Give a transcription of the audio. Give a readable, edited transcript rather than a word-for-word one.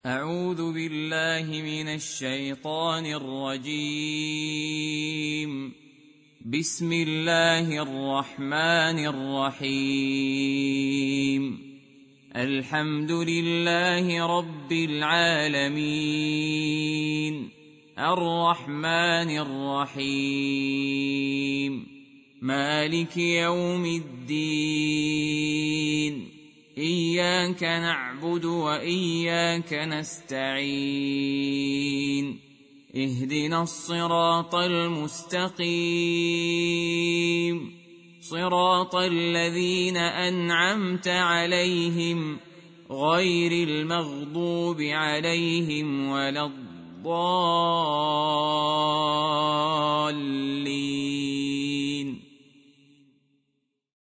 أعوذ بالله من الشيطان الرجيم. بسم الله الرحمن الرحيم. الحمد لله رب العالمين، الرحمن الرحيم، مالك يوم الدين. إياك نعبد وإياك نستعين. اهدنا الصراط المستقيم، صراط الذين أنعمت عليهم غير المغضوب عليهم ولا الضالين.